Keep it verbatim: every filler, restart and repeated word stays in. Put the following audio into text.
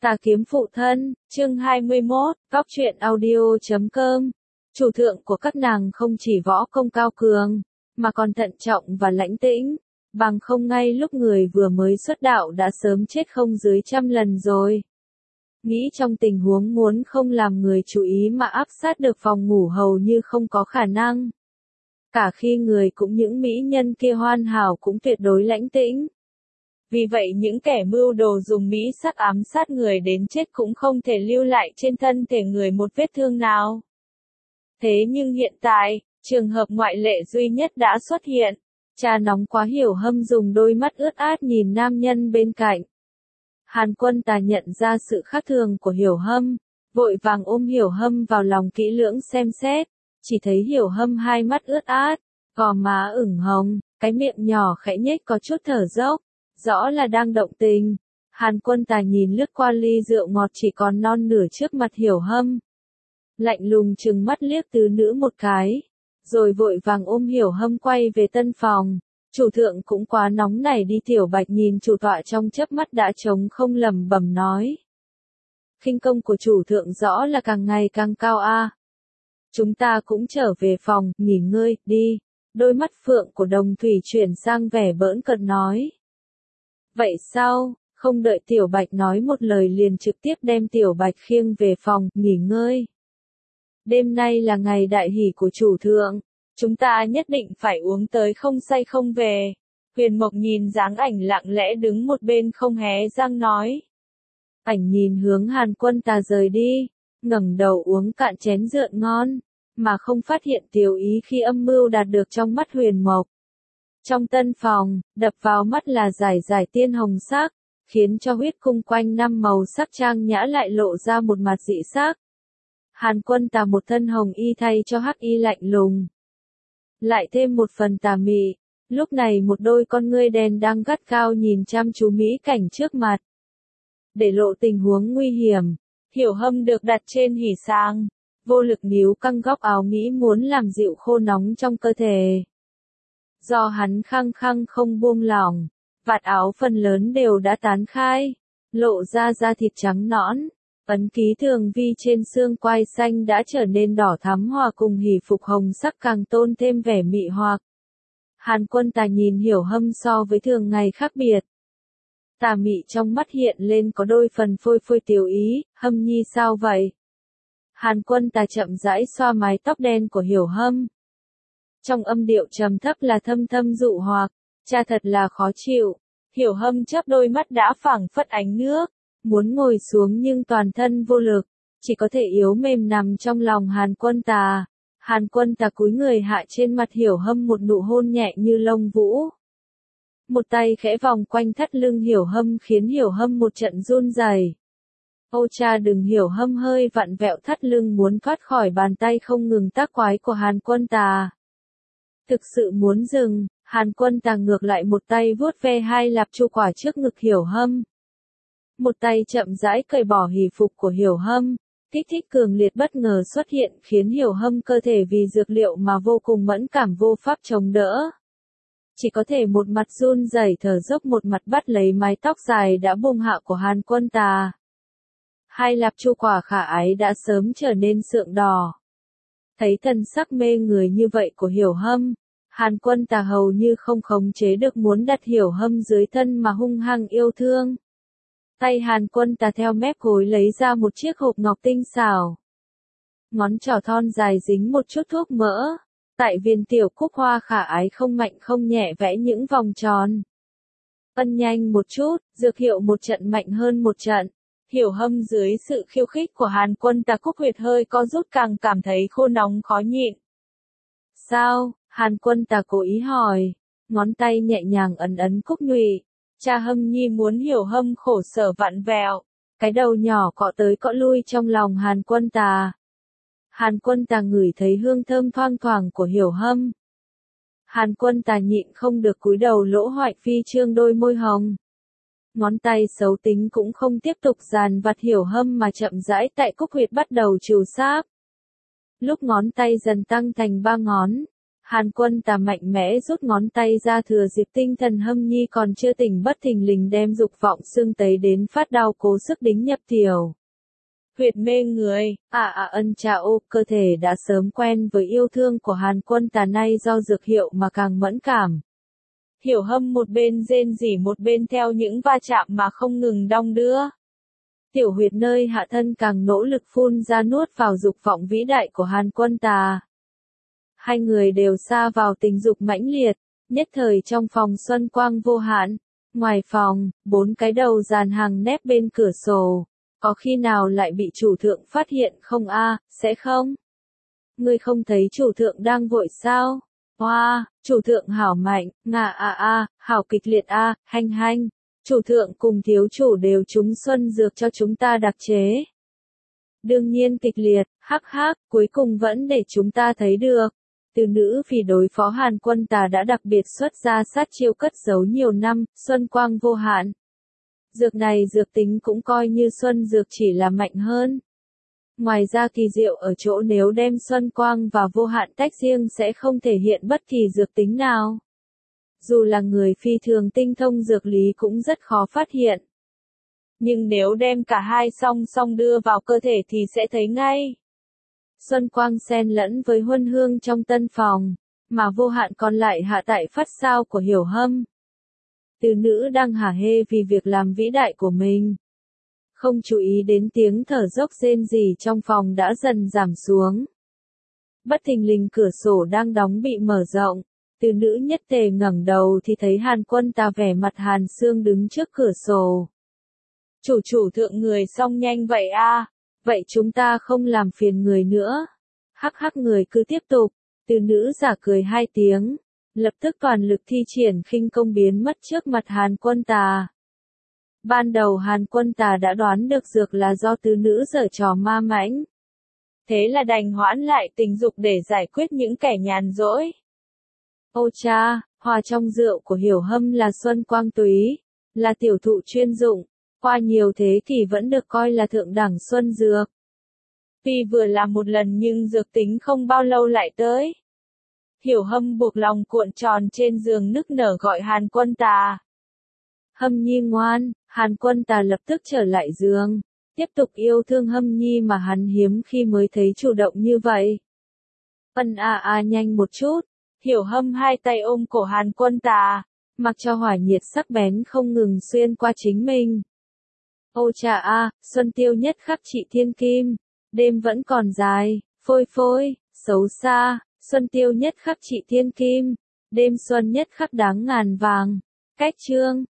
Tà kiếm phụ thân, chương hai mươi mốt, góc truyện audio chấm com. Chủ thượng của các nàng không chỉ võ công cao cường, mà còn thận trọng và lãnh tĩnh, bằng không ngay lúc người vừa mới xuất đạo đã sớm chết không dưới trăm lần rồi. Nghĩ trong tình huống muốn không làm người chú ý mà áp sát được phòng ngủ hầu như không có khả năng. Cả khi người cũng những mỹ nhân kia hoàn hảo cũng tuyệt đối lãnh tĩnh. Vì vậy những kẻ mưu đồ dùng mỹ sắc ám sát người đến chết cũng không thể lưu lại trên thân thể người một vết thương nào. Thế nhưng hiện tại, trường hợp ngoại lệ duy nhất đã xuất hiện. Cha nóng quá Hiểu Hâm dùng đôi mắt ướt át nhìn nam nhân bên cạnh. Hàn Quân Tà nhận ra sự khác thường của Hiểu Hâm, vội vàng ôm Hiểu Hâm vào lòng kỹ lưỡng xem xét, chỉ thấy Hiểu Hâm hai mắt ướt át, gò má ửng hồng, cái miệng nhỏ khẽ nhếch có chút thở dốc. Rõ là đang động tình. Hàn Quân Tà nhìn lướt qua ly rượu ngọt chỉ còn non nửa trước mặt Hiểu Hâm. Lạnh lùng trừng mắt liếc tứ nữ một cái. Rồi vội vàng ôm Hiểu Hâm quay về tân phòng. Chủ thượng cũng quá nóng nảy đi. Tiểu Bạch nhìn chủ tọa trong chớp mắt đã trống không lẩm bẩm nói. Khinh công của chủ thượng rõ là càng ngày càng cao a. Chúng ta cũng trở về phòng, nghỉ ngơi, đi. Đôi mắt phượng của Đồng Thủy chuyển sang vẻ bỡn cợt nói. Vậy sao, không đợi Tiểu Bạch nói một lời liền trực tiếp đem Tiểu Bạch khiêng về phòng, nghỉ ngơi. Đêm nay là ngày đại hỷ của chủ thượng, chúng ta nhất định phải uống tới không say không về. Huyền Mộc nhìn dáng ảnh lặng lẽ đứng một bên không hé răng nói. Ảnh nhìn hướng Hàn Quân Tà rời đi, ngẩng đầu uống cạn chén rượu ngon, mà không phát hiện tiểu ý khi âm mưu đạt được trong mắt Huyền Mộc. Trong tân phòng, đập vào mắt là giải giải tiên hồng sắc, khiến cho huyết cung quanh năm màu sắc trang nhã lại lộ ra một mặt dị sắc. Hàn Quân Tà một thân hồng y thay cho hắc y lạnh lùng. Lại thêm một phần tà mị, lúc này một đôi con ngươi đen đang gắt cao nhìn chăm chú mỹ cảnh trước mặt. Để lộ tình huống nguy hiểm, Hiểu Hâm được đặt trên hỉ sang, vô lực níu căng góc áo nghĩ muốn làm dịu khô nóng trong cơ thể. Do hắn khăng khăng không buông lỏng, vạt áo phần lớn đều đã tán khai, lộ ra da thịt trắng nõn, ấn ký thường vi trên xương quai xanh đã trở nên đỏ thắm hòa cùng hỉ phục hồng sắc càng tôn thêm vẻ mị hoặc. Hàn Quân Tà nhìn Hiểu Hâm so với thường ngày khác biệt. Tà mị trong mắt hiện lên có đôi phần phôi phôi tiểu ý, Hâm nhi sao vậy? Hàn Quân Tà chậm rãi xoa mái tóc đen của Hiểu Hâm. Trong âm điệu trầm thấp là thâm thâm dụ hoặc, cha thật là khó chịu. Hiểu Hâm chớp đôi mắt đã phảng phất ánh nước, muốn ngồi xuống nhưng toàn thân vô lực, chỉ có thể yếu mềm nằm trong lòng Hàn Quân Tà. Hàn Quân Tà cúi người hạ trên mặt Hiểu Hâm một nụ hôn nhẹ như lông vũ. Một tay khẽ vòng quanh thắt lưng Hiểu Hâm khiến Hiểu Hâm một trận run rẩy. Ô cha đừng. Hiểu Hâm hơi vặn vẹo thắt lưng muốn thoát khỏi bàn tay không ngừng tác quái của Hàn Quân Tà. Thực sự muốn dừng, Hàn Quân Tà ngược lại một tay vuốt ve hai lạp chu quả trước ngực Hiểu Hâm. Một tay chậm rãi cởi bỏ hỉ phục của Hiểu Hâm, kích thích cường liệt bất ngờ xuất hiện khiến Hiểu Hâm cơ thể vì dược liệu mà vô cùng mẫn cảm vô pháp chống đỡ. Chỉ có thể một mặt run rẩy thở dốc một mặt bắt lấy mái tóc dài đã buông hạ của Hàn Quân Tà. Hai lạp chu quả khả ái đã sớm trở nên sượng đỏ. Thấy thần sắc mê người như vậy của Hiểu Hâm, Hàn Quân Tà hầu như không khống chế được muốn đặt Hiểu Hâm dưới thân mà hung hăng yêu thương. Tay Hàn Quân Tà theo mép gối lấy ra một chiếc hộp ngọc tinh xảo. Ngón trỏ thon dài dính một chút thuốc mỡ. Tại viên tiểu cúc hoa khả ái không mạnh không nhẹ vẽ những vòng tròn. Ân nhanh một chút, dược hiệu một trận mạnh hơn một trận. Hiểu Hâm dưới sự khiêu khích của Hàn Quân Tà cúc huyệt hơi co rút càng cảm thấy khô nóng khó nhịn. Sao? Hàn Quân Tà cố ý hỏi. Ngón tay nhẹ nhàng ấn ấn cúc nhụy. Cha Hâm nhi muốn Hiểu Hâm khổ sở vặn vẹo. Cái đầu nhỏ cọ tới cọ lui trong lòng Hàn Quân Tà. Hàn Quân Tà ngửi thấy hương thơm thoang thoảng của Hiểu Hâm. Hàn Quân Tà nhịn không được cúi đầu lỗ hoại phi trương đôi môi hồng. Ngón tay xấu tính cũng không tiếp tục dàn vặt Hiểu Hâm mà chậm rãi tại cúc huyệt bắt đầu trừ sáp. Lúc ngón tay dần tăng thành ba ngón, Hàn Quân Tà mạnh mẽ rút ngón tay ra, thừa dịp tinh thần Hâm Nhi còn chưa tỉnh bất thình lình đem dục vọng xương tấy đến phát đau cố sức đính nhập tiểu huyệt mê người. À à ân cha ô, cơ thể đã sớm quen với yêu thương của Hàn Quân Tà nay do dược hiệu mà càng mẫn cảm. Hiểu Hâm một bên rên rỉ một bên theo những va chạm mà không ngừng đong đưa. Tiểu huyệt nơi hạ thân càng nỗ lực phun ra nuốt vào dục vọng vĩ đại của Hàn Quân Tà. Hai người đều sa vào tình dục mãnh liệt, nhất thời trong phòng xuân quang vô hạn. Ngoài phòng, bốn cái đầu dàn hàng nép bên cửa sổ. Có khi nào lại bị chủ thượng phát hiện không a? Sẽ không? Ngươi không thấy chủ thượng đang vội sao? Hoa, wow, chủ thượng hảo mạnh, ngà a a, hảo kịch liệt a, hanh hanh. Chủ thượng cùng thiếu chủ đều trúng xuân dược cho chúng ta đặc chế. Đương nhiên kịch liệt, hắc hắc, cuối cùng vẫn để chúng ta thấy được. Từ nữ vì đối phó Hàn Quân Tà đã đặc biệt xuất ra sát chiêu cất giấu nhiều năm, xuân quang vô hạn. Dược này dược tính cũng coi như xuân dược, chỉ là mạnh hơn. Ngoài ra kỳ diệu ở chỗ nếu đem xuân quang và vô hạn tách riêng sẽ không thể hiện bất kỳ dược tính nào. Dù là người phi thường tinh thông dược lý cũng rất khó phát hiện. Nhưng nếu đem cả hai song song đưa vào cơ thể thì sẽ thấy ngay. Xuân quang xen lẫn với huân hương trong tân phòng, mà vô hạn còn lại hạ tại phát sao của Hiểu Hâm. Từ nữ đang hả hê vì việc làm vĩ đại của mình. Không chú ý đến tiếng thở dốc rên rỉ trong phòng đã dần giảm xuống. Bất thình lình cửa sổ đang đóng bị mở rộng. Từ nữ nhất tề ngẩng đầu thì thấy Hàn Quân Tà vẻ mặt hàn xương đứng trước cửa sổ. Chủ chủ thượng người xong nhanh vậy a, vậy chúng ta không làm phiền người nữa. Hắc hắc người cứ tiếp tục. Từ nữ giả cười hai tiếng, lập tức toàn lực thi triển khinh công biến mất trước mặt Hàn Quân Tà. Ban đầu Hàn Quân Tà đã đoán được dược là do từ nữ giở trò ma mãnh. Thế là đành hoãn lại tình dục để giải quyết những kẻ nhàn rỗi. Ô cha, hòa trong rượu của Hiểu Hâm là xuân quang túy, là tiểu thụ chuyên dụng, qua nhiều thế kỷ vẫn được coi là thượng đẳng xuân dược. Tuy vừa làm một lần nhưng dược tính không bao lâu lại tới. Hiểu Hâm buộc lòng cuộn tròn trên giường nức nở gọi Hàn Quân Tà. Hâm Nhi ngoan, Hàn Quân Tà lập tức trở lại giường, tiếp tục yêu thương Hâm Nhi mà hắn hiếm khi mới thấy chủ động như vậy. Ân a a nhanh một chút. Hiểu Hâm hai tay ôm cổ Hàn Quân Tà, mặc cho hỏa nhiệt sắc bén không ngừng xuyên qua chính mình. Ô cha a, xuân tiêu nhất khắc trị thiên kim, đêm vẫn còn dài, phôi phôi, xấu xa, xuân tiêu nhất khắc trị thiên kim, đêm xuân nhất khắc đáng ngàn vàng. Cách chương